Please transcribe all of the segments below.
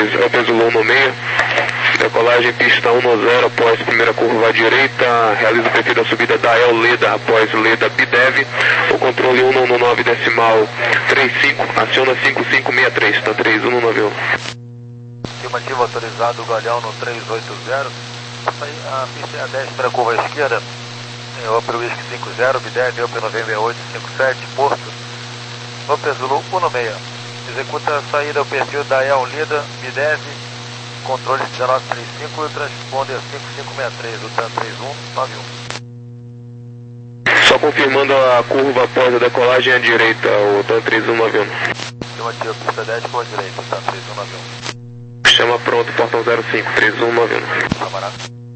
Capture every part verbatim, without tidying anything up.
dois, Opel Zulu um seis, decolagem pista um zero após primeira curva à direita, realiza o perfil da subida da El Leda após Leda Bidev, o controle um nove decimal trinta e cinco, aciona cinco cinco seis três, tá três um nove um. Estimativa autorizado, Galhão no três oito zero, a pista é a dez para a curva à esquerda, Opel Whisky cinco zero, Bidev, Opel November oito cinco sete, Porto, Opel Zulu um seis, executa a saída ao perfil da El Leda Bidev, controle dezenove trinta e cinco e transponder cinco cinco seis três, o TAN três um nove um. Só confirmando a curva após a decolagem à direita, o TAN três um nove um. Estimativa pista dez com a direita, o TAN três um nove um. Chama pronto, portão zero cinco, três um nove um. Camarada.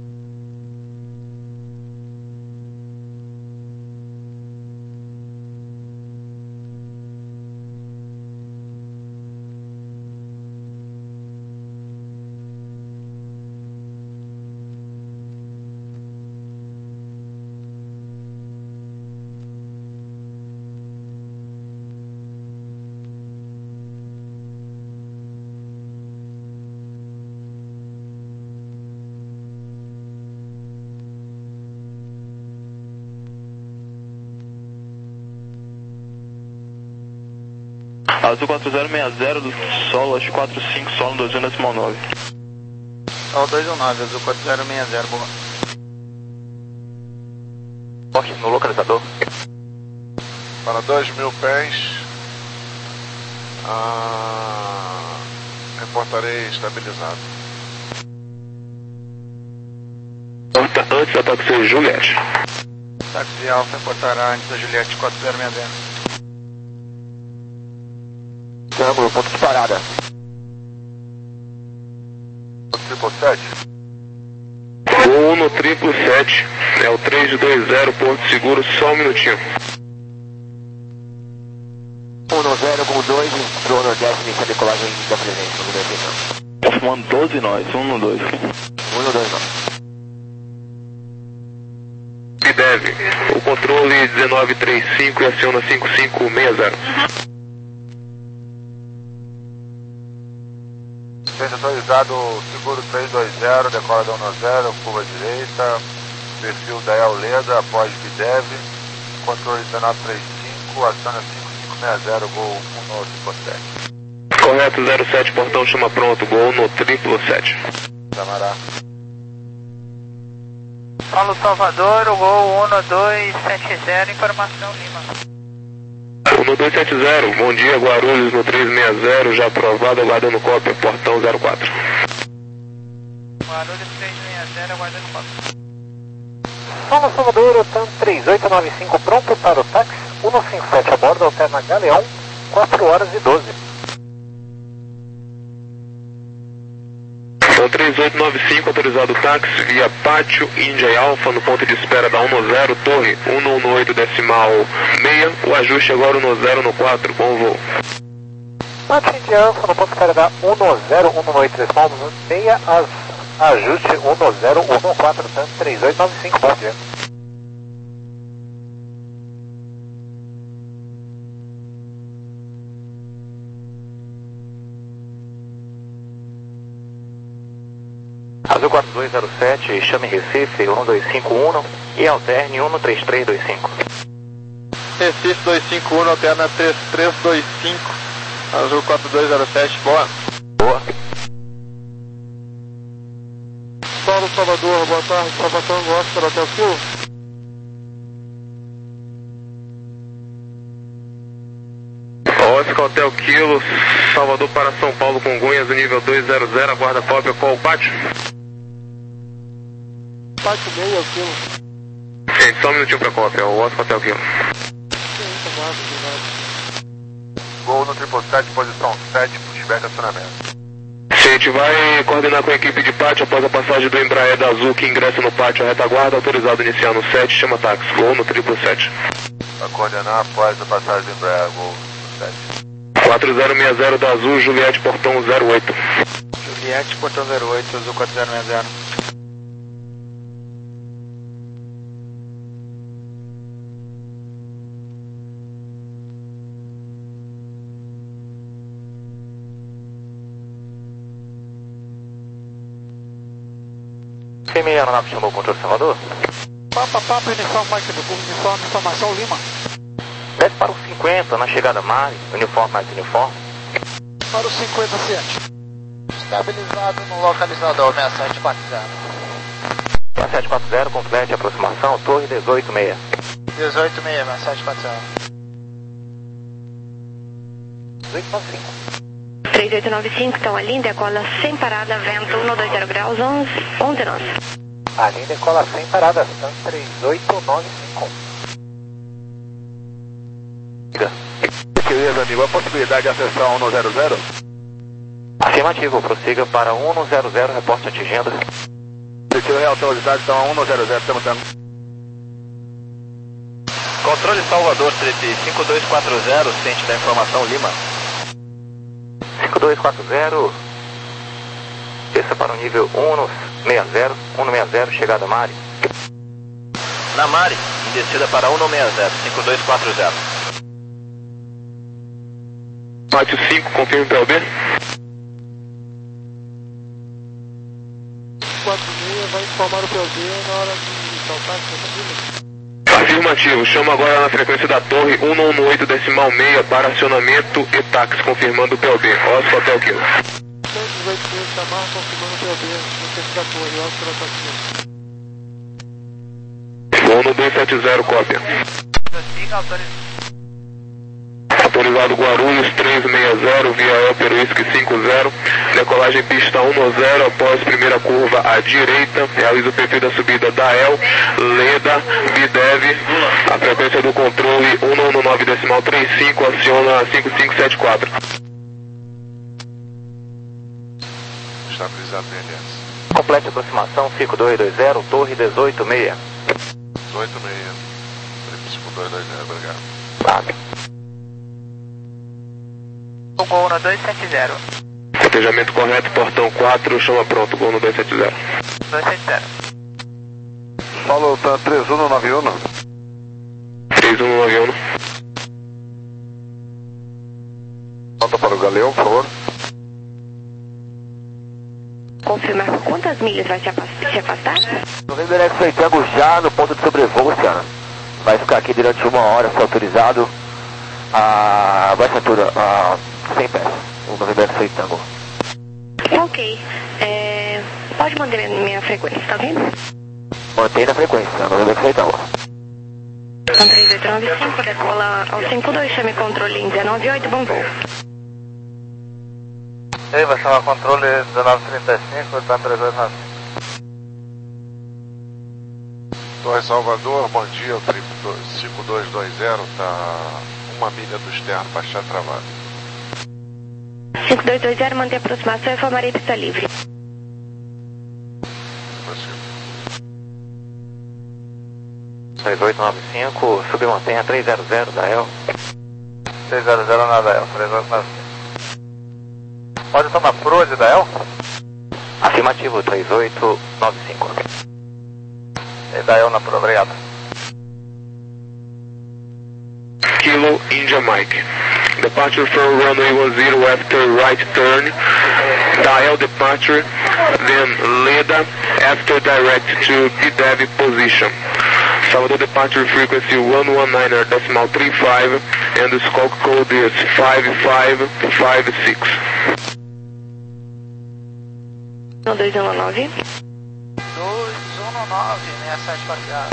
Azul quatro zero seis zero do solo, acho quatro cinco, solo dois um decimal nove. Solo dois um nove, Azul quatro zero seis zero, boa. Toque no localizador. Para dois mil pés, ah, reportarei estabilizado. Antes da táxi Juliette. Táxi Alfa reportará antes da Juliette quatro zero seis zero. Ângulo, ponto de parada. Triple sete. Voo no triplo sete, é o três dois zero, Porto Seguro, só um minutinho. um zero com dois, entrou no Nordeste, inicia a decolagem da presença no Brasil. Confirmando doze nós, um no dois. um no dois nós. Bidev, o controle dezenove trinta e cinco e aciona cinco cinco seis zero. Centro atualizado, seguro três dois zero, decola da um zero, curva direita, perfil da El Leda, após Bidev, controle dezenove trinta e cinco, aciona cinco cinco seis zero, gol um no triplo sete. Correto, zero sete, portão chama pronto, gol no triplo sete. Camará. Paulo Salvador, o gol um dois sete zero, informação Lima. um dois sete zero, bom dia, Guarulhos no três seis zero, já aprovado, aguardando cópia, portão zero quatro. Guarulhos três seis zero, aguardando cópia. Paulo Salvador, TAM três oito nove cinco, pronto para o táxi, um cinco sete a bordo, alterna Galeão, quatro horas e doze. Então três oito nove cinco, autorizado táxi via Pátio Índia e Alfa no ponto de espera da um zero, torre um oito decimal seis, o ajuste agora um zero no quatro, bom voo. Pátio Índia e Alfa no ponto de espera da um zero um oito decimal seis, as, ajuste um zero um quatro, TAM três oito nove cinco, bom dia. Azul quatro dois zero sete, chame Recife um dois cinco um e alterne um três três dois cinco. Recife dois cinco um, alterna três três dois cinco, Azul quatro dois zero sete, boa. Boa. Paulo Salvador, boa tarde, Salvatore Oscar, Hotel Kilo. Oscar Hotel Kilo, Salvador para São Paulo, Congonhas, nível dois zero zero, aguarda cópia, qual o pátio? Pátio meio, Kilo. Gente, só um minutinho para cópia, o Oscar Hotel Kilo. Gol no triplo sete, posição sete, pushback acionamento. A gente vai coordenar com a equipe de pátio após a passagem do Embraer da Azul que ingressa no pátio a retaguarda, autorizado a iniciar no sete, chama táxi, gol no triplo sete. Vai coordenar após a passagem do Embraer, gol no sete. quatro zero seis zero da Azul, Juliette, portão zero oito. Juliette, portão zero oito, Azul quatro zero seis zero. Confirme a aeronave chamou o controle Salvador. Papa, Papa, uniforme, Mike do Burro, uniforme, informação Lima. Desce para o cinquenta na chegada Mari, uniforme mais uniforme. Para o cinquenta, Ciente. Estabilizado no localizador seis sete quatro zero. seis sete quatro zero, complete aproximação, torre dezoito seis. dezoito seis, seis sete quatro zero. dezoito nove cinco. três oito nove cinco, então a linha decola sem parada, vento um dois zero graus, onze, onze nós. A linha decola sem parada, Stan três oito nove cinco. Beleza, amigo. A possibilidade de acessar um zero zero? Afirmativo, prossiga para um zero zero, reporte atingindo. Desceu real autorizado, então a um zero zero, estamos dando. Controle Salvador, cinco dois quatro zero, ciente da informação Lima. cinco dois quatro zero, desça para o nível um seis zero, um seis zero, chegada Mari. Na Mari, em descida para um seis zero, cinco dois quatro zero. Mate cinco, confirme P L B. quatro seis vai informar o P L B na hora de saltar, você Afirmativo, chama agora na frequência da torre um um oito decimal seis para acionamento e táxi, confirmando o P L B. Oscar Hotel Kilo. dezoito seis, chamar, confirmando o P L B, frequência da torre, Oscar Hotel Kilo. um dois sete zero, cópia. Prossiga, autorizado. Autorizado Guarulhos três seis zero, via Éper Whisky cinco zero, decolagem pista um zero, após primeira curva à direita, realiza o perfil da subida da E L, Leda, Bidev, a frequência do controle um um nove decimal trinta e cinco, aciona cinco cinco sete quatro. Estabilizado B N S. Complete aproximação, cinco dois dois zero, torre dezoito seis. dezoito seis, cinco dois dois zero, obrigado. Sabe. Gol um dois sete zero. Cotejamento correto, portão quatro, chama pronto, Gol no dois sete zero. dois sete zero. Falou, tá três um nove um. três um nove um. Nota para o Galeão, por favor. Confirmar por quantas milhas vai se afastar? Se afastar? November X Tango já no ponto de sobrevoo, Luciana. Vai ficar aqui durante uma hora, se autorizado. A baixa altura, a cem pés. O November X Tango. Ok. É, pode manter minha, minha frequência, tá vendo? Mantém na frequência, November X Tango. Então três oito nove cinco, decola ao cinco dois, chame controle em dezenove oito, bom voo. E aí, vai chamar controle dezenove trinta e cinco, tá três oito nove cinco. Torre Salvador, bom dia, cinco dois dois zero, tá uma milha do externo, baixar travado. cinco dois dois zero, mantém a aproximação e informarei pista livre. três oito nove cinco, submantenha três zero zero da E L. três zero zero na da E L, três oito nove cinco. Pode tomar prose da E L? Afirmativo, três oito nove cinco. E da E L na pro, obrigado. Kilo India Mike. Departure from runway one zero after right turn. Dial departure, then Leda after direct to B D E V position. Salvador departure frequency one one nine decimal three five and the scope code is five five five six. um dois um nove. dois um nove, seis sete quatro zero.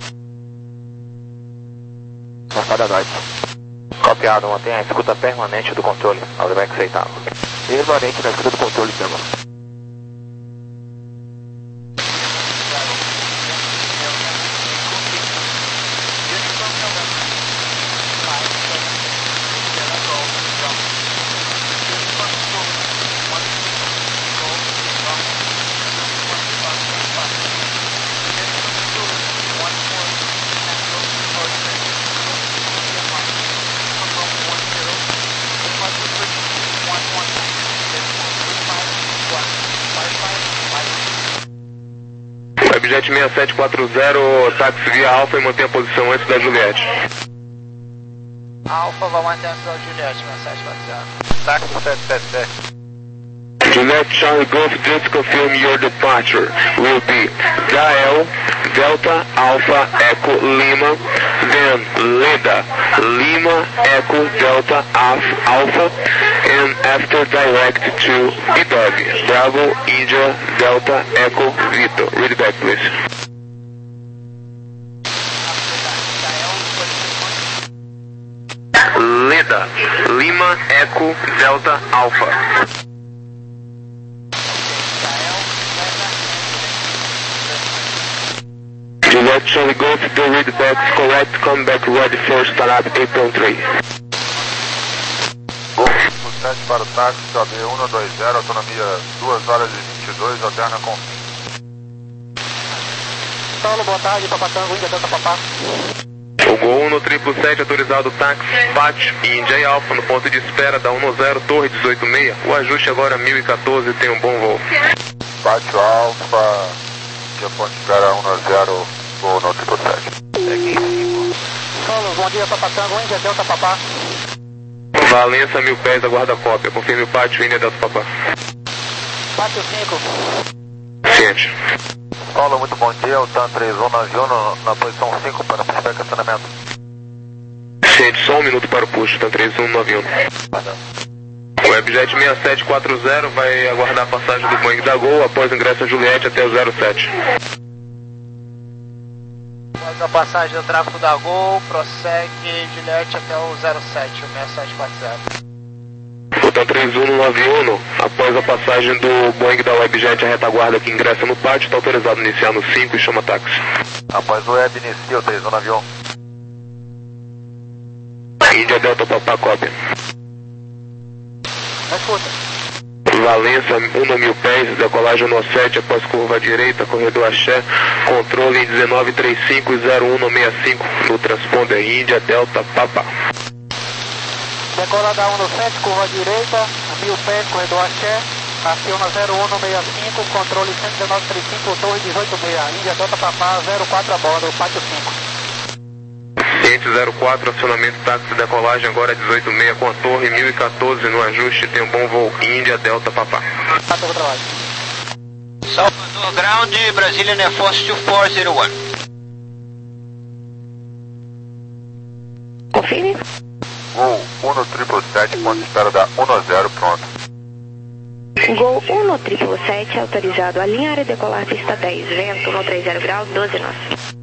Passada norte. Copiado, mantenha a escuta permanente do controle, ao que aceitável. Permanente na escuta do controle, Tango. Webjet seis sete quatro zero, táxi via Alfa e mantém a posição antes da Juliette. Alfa, vai manter antes da Juliette, seis sete quatro zero. Táxi sete sete sete. Juliet Charlie Golf, just confirm your departure will be Gael, Delta, Alpha, Echo, Lima, then Leda, Lima, Echo, Delta, Alpha, and after direct to B W, Bravo, India, Delta, Echo, Victor. Read it back, please. Leda, Lima, Echo, Delta, Alpha. Juliet Charlie Golf, the read back correct, come back ready for startup eight point three. Golf sete para o táxi, A B um dois zero, autonomia duas horas e vinte e dois, alterna com Paulo, boa tarde, Papatango, Índia, Delta, Papá. O Gol um triple sete, autorizado táxi, Pátio, Índia e Alfa, no ponto de espera da um zero, Torre dezoito seis. O ajuste agora mil e quatorze, tem um bom voo. Pátio Alfa, que ponto de espera um zero, Gol no triple sete. Paulo, bom dia, Papatango, Índia, Delta, Papá. Valença, mil pés, aguarda a cópia. Confirme o Pátio, Índia, Delta, Papá. Pátio cinco. Ciente. Paulo, muito bom dia, o TAM três um nove um na posição cinco para puxar estacionamento. Ciente, só um minuto para o push, TAM três um nove um. O Webjet seis sete quatro zero vai aguardar a passagem do Boeing da Gol após o ingresso a Juliette até o zero sete. Após a passagem do tráfego da Gol, prossegue Juliette até o zero sete, o seis sete quatro zero. O TAM três um nove um, após a passagem do Boeing da Webjet, a retaguarda que ingressa no pátio, está autorizado a iniciar no cinco e chama táxi. Após o Web inicia o três um nove um. Índia Delta Papá, cópia. Escuta. Valença, um mil pés, decolagem no sete após curva direita, corredor Axé, controle em um nove três cinco zero um seis cinco no transponder Índia Delta Papá. Decola da um sete, curva direita, mil pés, corredor Axé, aciona zero um seis cinco, controle cento e nove trinta e cinco, torre dezoito seis, Índia Delta Papá, zero quatro a bordo, pátio cinco. Ciente zero quatro, acionamento táxi, decolagem agora dezoito seis com a torre mil e quatorze no ajuste, tem um bom voo, Índia Delta Papá. Tá, todo trabalho. Salvador Ground, Brazilian Air Force dois quatro zero um. Confirme. Gol um no triple sete, ponto de espera da um zero, pronto. Gol um no triple sete, autorizado a alinhar e decolar pista dez, vento no trinta graus, doze nós.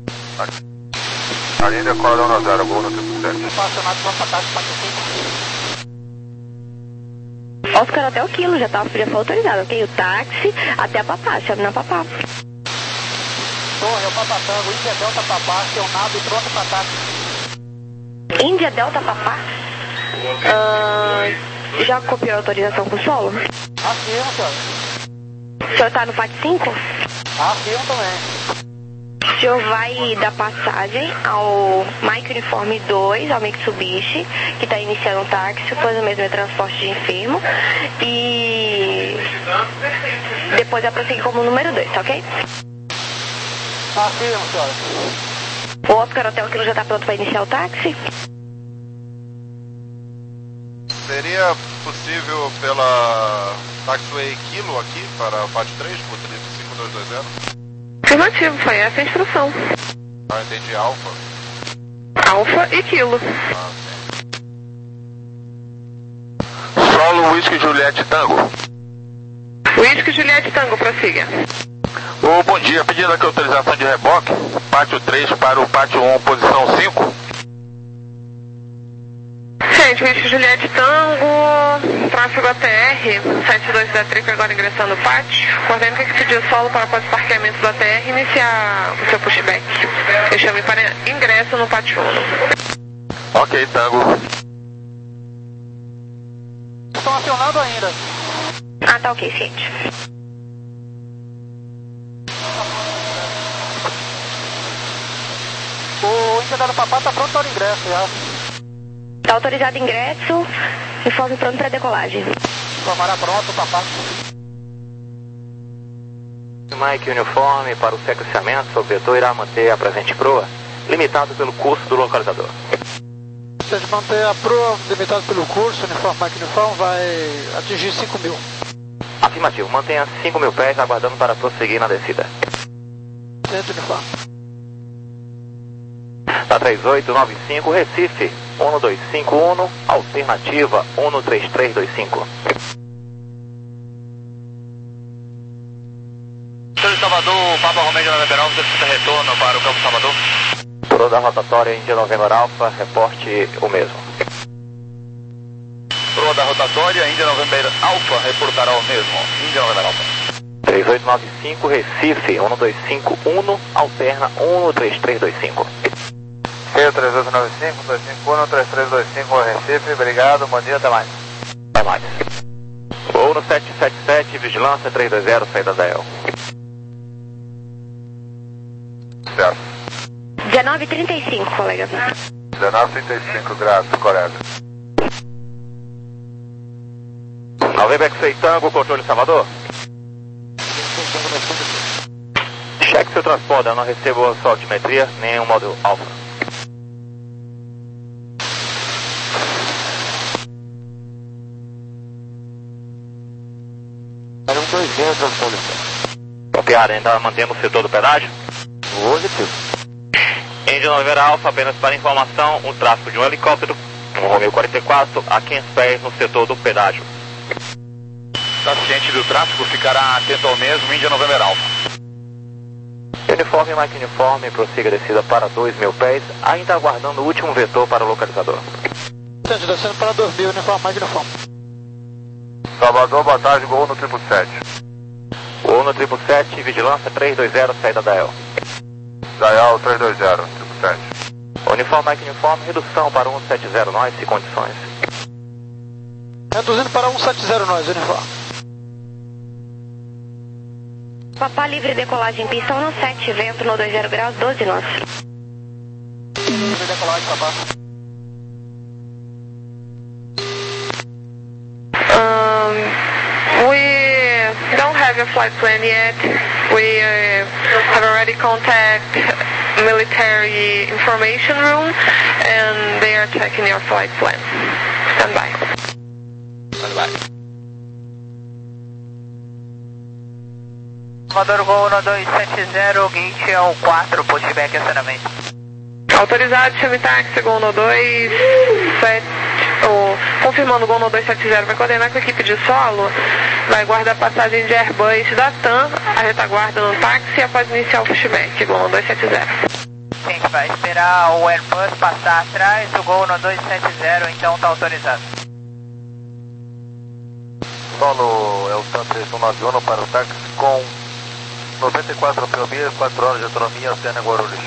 A linha decola da um zero, Gol no triple sete. Acionado, vamos para táxi, pátio cinco. Oscar até o quilo, já, tá, já foi autorizado, ok? O táxi até a Papá, chame na Papá. Torre, é o Papatango, Índia Delta Papá, acionado e pronto para táxi. Índia Delta Papá? Ah, já copiou a autorização com o solo? Afirmo, senhor. O senhor tá no P A T cinco? Afirmo também. O senhor vai dar passagem ao Mike Uniforme dois, ao Mitsubishi, que está iniciando um táxi, depois o mesmo é transporte de enfermo, e depois vai prosseguir como número dois, tá ok? Afirmo, senhor. O Oscar Hotel Kilo já está pronto para iniciar o táxi? Seria possível pela Taxiway Kilo aqui para o Pátio três, por cinco dois dois zero? Afirmativo, foi essa a instrução. Ah, entendi. Alfa. Alfa e Kilo. Ah, Solo Whisky Juliette Tango. Whisky Juliette Tango, prossiga. Ô, bom dia, pedindo aqui autorização de reboque, pátio três para o pátio um, posição cinco. Gente, Whisky Juliette Tango, tráfego A T R, sete dois zero três, agora ingressando no pátio. Coordeno que pediu solo para após o parqueamento do A T R iniciar o seu pushback. Eu chamo para ingresso no pátio um. Ok, Tango. Estão acionando ainda. Ah, tá ok, ciente. O Índia Delta Papá está pronto para o ingresso já. Tá autorizado ingresso, informe pronto para decolagem. Tomará pronto, Papá. Mike Uniforme para o sequenciamento, o vetor irá manter a presente proa, limitado pelo curso do localizador. Se a gente manter a proa limitado pelo curso, Uniforme Mike Uniforme vai atingir cinco mil. Afirmativo, mantenha cinco mil pés aguardando para prosseguir na descida. Centro uniforme. Da três oito nove cinco, Recife, um dois cinco um, alternativa um três três dois cinco. Senhor de Salvador, Papa Romeo de November Alfa, solicita retorno para o Campo Salvador. Por da rotatória Índia November Alfa, reporte o mesmo. Proa da rotatória, Índia November Alfa, reportará o mesmo. Índia November Alfa. três oito nove cinco, Recife, um dois cinco um, alterna um três três dois cinco. C três oito nove cinco, dois cinco um, três três dois cinco, Recife, obrigado, bom dia, até mais. Até mais. Voo no sete sete sete, vigilância três dois zero, saída da E L. Certo. dezenove e trinta e cinco, colega. dezenove e trinta e cinco, graças, colega. November X-Ray Tango, controle Salvador. Cheque seu transporte, eu não recebo a sua altimetria, nem o módulo Alfa. Era um dois zero, transponder. Copiar, ainda mantendo o setor do pedágio? Positivo. Índia November Alfa, apenas para informação, o tráfego de um helicóptero, um Romeo quarenta e quatro, a quinhentos pés no setor do pedágio. Está ciente do tráfego, ficará atento ao mesmo, Índia November Alfa. Uniforme, Mike Uniforme, prossiga a descida para dois mil pés, ainda aguardando o último vetor para o localizador. Centro, descendo para dois mil, uniforme, Mike Uniforme. Salvador, boa tarde, gol no triplo sete. Gol no triplo sete, vigilância três dois zero, saída da E L. Dayal três dois zero, triplo sete. Uniforme, Mike Uniforme, redução para um sete zero, nós e condições. Reduzindo para um sete zero, nós, uniforme. Papá livre, decolagem, pista um sete, vento no dois zero graus, doze nós. Livre decolagem, papá. Um, we don't have a flight plan yet. We uh, have already contacted military information room and they are checking your flight plan. Stand by. Stand by. Salvador Gol no dois sete zero, gate é o quatro, pushback acionamento. Autorizado, chame táxi, Gol no dois sete, oh, confirmando Gol no dois sete zero, vai coordenar com a equipe de solo, vai guardar a passagem de Airbus da TAM, a retaguarda no táxi após iniciar o pushback, Gol no dois sete zero. A gente vai esperar o Airbus passar atrás, o Gol no dois sete zero, então tá autorizado. Solo é o TAM três um nove um para o táxi com noventa e quatro milhas, quatro horas de autonomia, Oceana Guarulhos.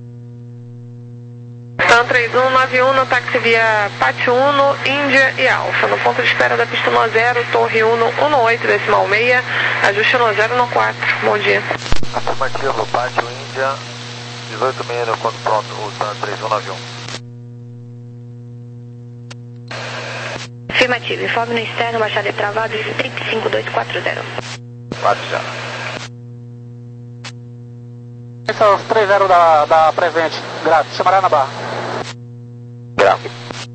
TAM três um nove um no táxi via Pátio Uno, Índia e Alfa. No ponto de espera da pista um zero, Torre Uno, um oito decimal seis, ajuste um zero no quatro. Bom dia. Afirmativo, Pátio Índia, dezoito e meia no ponto pronto, o TAM três um nove um. Afirmativo, informe no externo, baixada e travado, trip cinco dois quatro zero. quatro zero. Esse é os três zero da, da Prevent, grátis, chamará na barra. Grátis.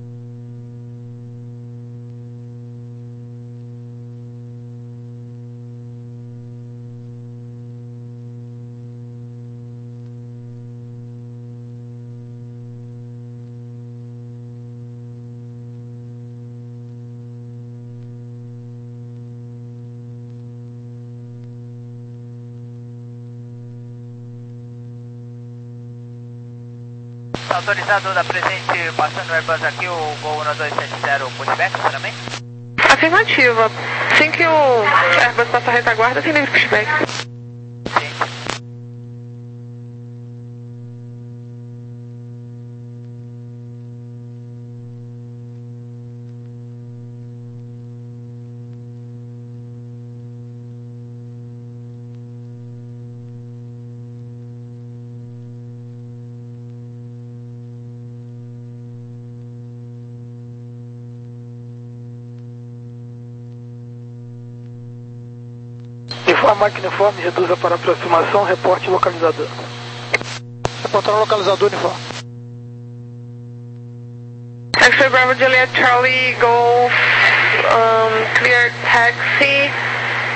Autorizado da presente, passando o Airbus aqui, o Gol no dois sete zero, pushback, também? Afirmativa. Assim que o Airbus passar a retaguarda, tem livre pushback. Sim. Informa Mike Uniforme, reduza para aproximação, reporte localizador. Reportar o localizador, uniforme. X-Ray Bravo Juliet Charlie Golf, um, clear taxi,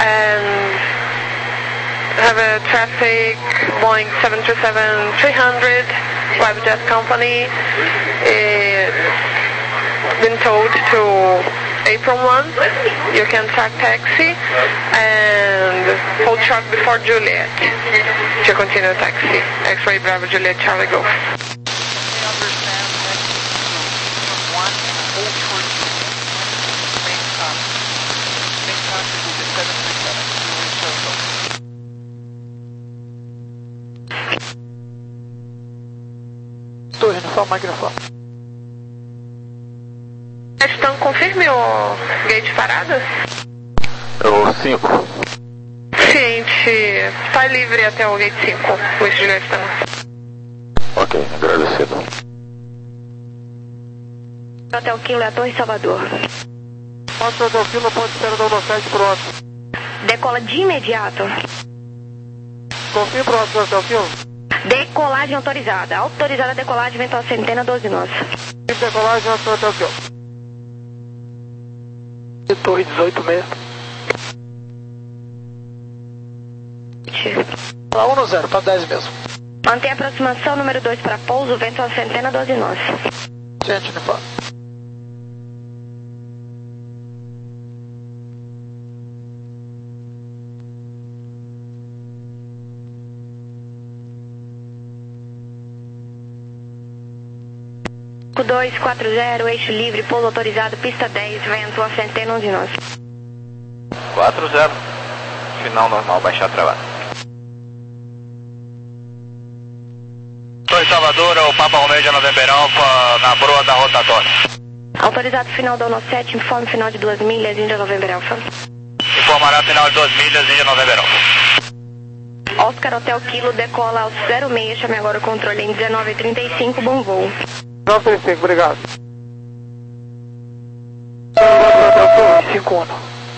and have a traffic Boeing seven thirty-seven three hundred, WebJet company, uh, been told to apron one, you can track taxi and hold short before Juliet to continue taxi, X-ray Bravo Juliet Charlie Golf. Torre, só o microfone. Estão, confirme o gate parada? O cinco. Ciente, está livre até o gate cinco, o Juliet está. Ok, agradecido. Hotel Kilo é a Torre Salvador. Pode Hotel Kilo, pode espera da sete pronto. Decola de imediato. Confirme pronto, Hotel Kilo. Decolagem autorizada. Autorizada a decolagem, eventual centena doze nós. Decolagem, Hotel Kilo. Torre dezoito meia. Para um no zero, para dez mesmo. Mantém a aproximação número dois para pouso, vento a centena doze nós. Gente, me fala. dois quatro zero, eixo livre, pouso autorizado, pista dez, vento a centena onze nós. quatro zero, final normal, baixar travado. Torre Salvador, o Papa Romeo de November Alfa, na proa da rotatória. Autorizado final da ONO sete, informe final de duas milhas, Índia November Alfa. Informará final de duas milhas, Índia November Alfa. Oscar Hotel Kilo, decola aos zero seis, chame agora o controle em dezenove e trinta e cinco, bom voo. nove trinta e cinco, obrigado. cinco um.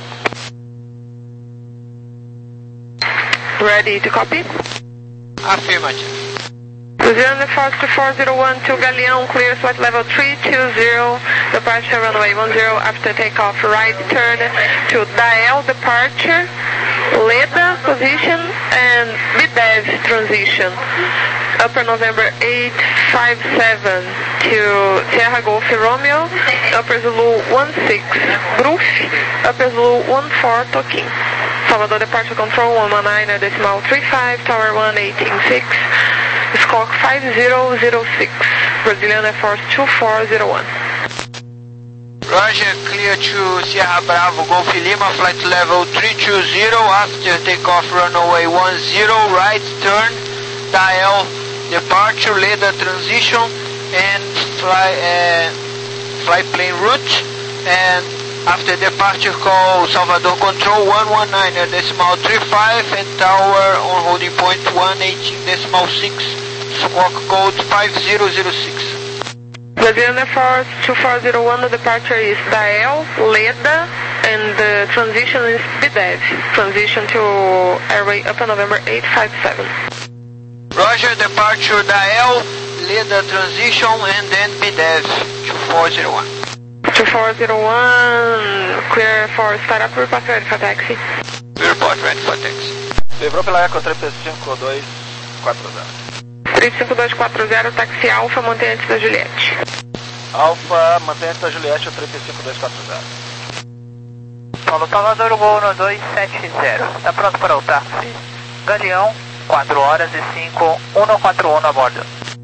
Ready to copy? Affirmative. Brazilian Force two four zero one to Galeão, clear flight level three two zero, departure runway one zero, after takeoff right turn to Dael departure, Leda position and Bidev transition, upper November eight five seven to Sierra Golf Romeo, upper Zulu one six, Bruf, upper Zulu one four Toquim. Salvador departure control one one nine decimal three five, tower one eighteen six, squawk five zero zero six, Brazilian Air Force two four zero one. Roger, clear to Sierra Bravo, Golf Lima, flight level three two zero, after takeoff runway one zero, right turn, dial, departure, Leda transition, and fly, uh, fly plane route, and after departure call Salvador Control one one nine decimal three five, and tower on holding point one eighteen decimal six, squawk code five zero zero six. Brazilian Air Force two four zero one, the departure is Dael, Leda, and the transition is Bidev. Transition to airway upper November eight five seven. Roger, departure Dael, Leda transition, and then Bidev two four zero one. two four zero one, clear for startup, report ready for taxi. Report ready for taxi. Livrou pela Eco três cinco dois quatro zero. três cinco dois quatro zero, taxi Alfa, mantém antes da Juliette. Alfa, mantém antes da Juliette, o três cinco dois quatro zero. Paulo Salvador, o um dois sete zero. Está pronto para o táxi. Galeão, quatro horas e cinco, um quatro um a bordo.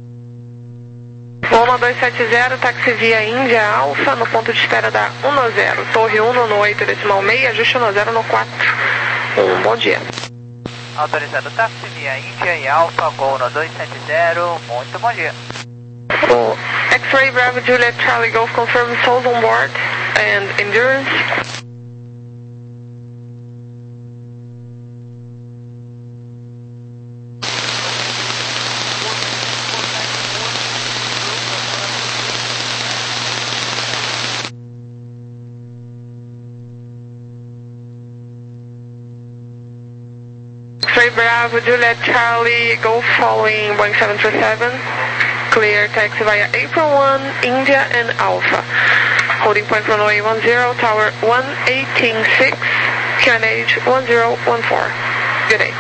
um dois sete zero, táxi via Índia Alfa, no ponto de espera da um zero. Torre um no oito decimal seis, ajuste um zero no quatro. Um bom dia. Autorizado táxi via Índia e Alfa, Gol no dois sete zero, muito bom dia. O X-Ray Bravo Juliet Charlie Golf confirms souls on board and endurance. X-Ray Bravo Juliet Charlie Golf following Boeing seven thirty-seven. Clear taxi via April one, India and Alpha. Holding point runway one zero, tower one eighteen six, Q N H one zero one four. Good day.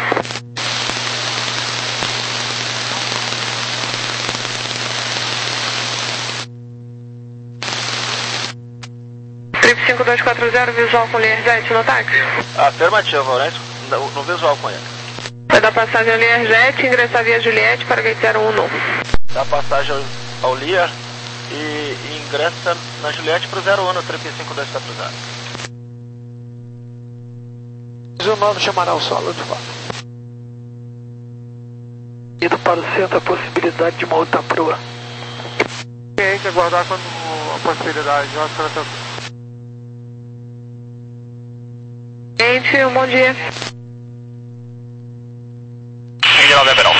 Trip cinco dois quatro zero, visual com Learjet no táxi. Afirmativo, Maurício. No, no visual com ele. Vai dar passagem ao Learjet, ingressar via Juliette para gate zero um. Dá passagem ao, ao Lear e, e ingressa na Juliette para o zero um no Trip cinco dois quatro zero. O nono chamará o solo de volta. Indo para o centro a possibilidade de uma outra proa. Tem que aguardar quando a possibilidade de outra proa. Gente, um bom dia. Índia nove Verão.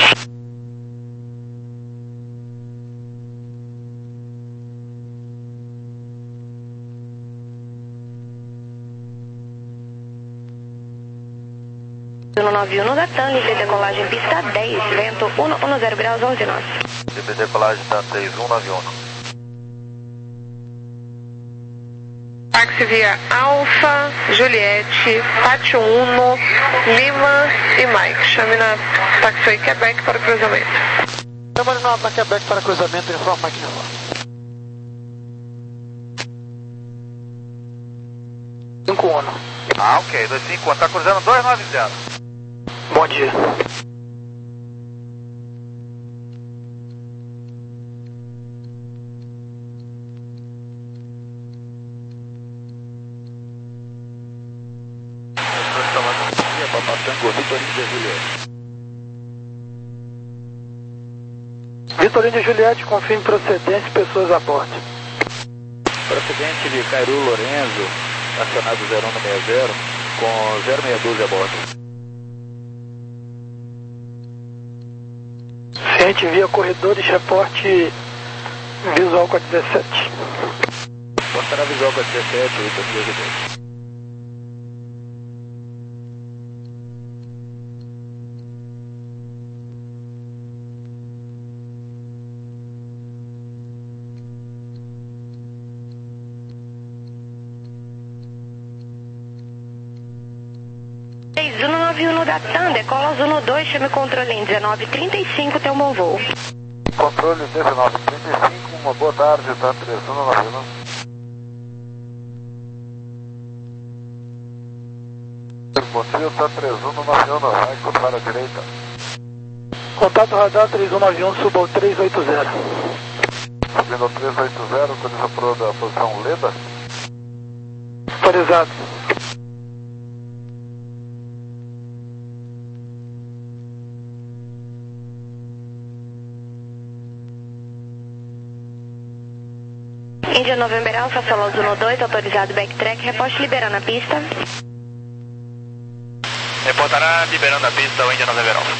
zero nove um da TAM, livre decolagem pista dez, vento cento e dez graus, onze nós. Livre decolagem TAM três um nove um. Táxi via Alfa, Juliette, Pátio Uno, Lima e Mike. Chame na Taxiway Quebec para o cruzamento. Chama na, na Quebec para cruzamento, informa Mike Uniforme. cinco um. Ah, ok. dois cinco um. Está cruzando dois nove zero. Bom dia. Vitorino de Juliette, confirme procedência e pessoas a bordo. Procedente de Cairu Lorenzo, acionado zero um seis zero, com zero seis um doze a bordo. Ciente via corredores, reporte visual com a dezessete. Portará visual com a dezessete, oito doze doze. seis um nove um da TAM, decola Zuno dois, chame controle em dezenove trinta e cinco, tem um bom voo. Controle dezenove trinta e cinco, uma boa tarde, TAM três um nove um. Bom dia, TAM três um nove um, vai para a direita. Contato radar três um nove um, suba ao três oito zero. Subindo ao três oito zero, autoriza para a posição Leda. Autorizado. Índia November Alpha, solo Zuno dois, autorizado backtrack, reposte liberando a pista. Reportará liberando a pista o Índia November Alpha.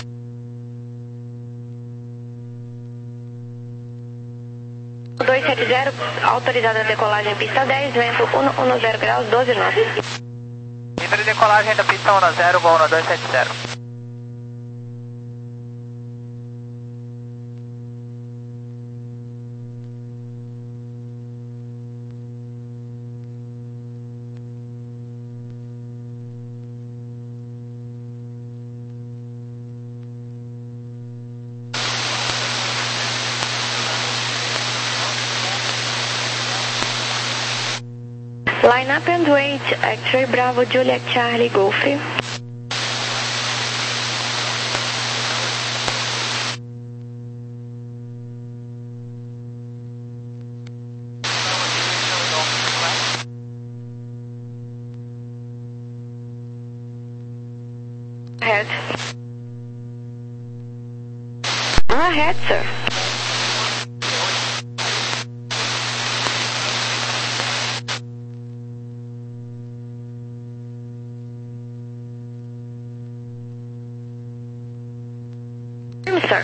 dois sete zero, autorizada a decolagem pista dez, vento cento e dez graus, doze nós. Livre decolagem da pista um zero, voo no dois sete zero. Line up and wait, X-ray Bravo, Juliet Charlie, Golf. Ahead. Ahead, sir. Sir.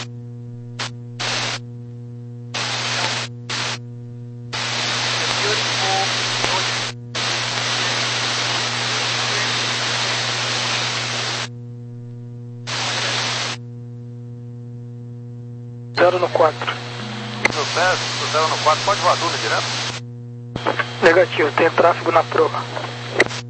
zero no quatro. No pé, zero no quatro, pode voar dúvida direto? Negativo, tem tráfego na proa.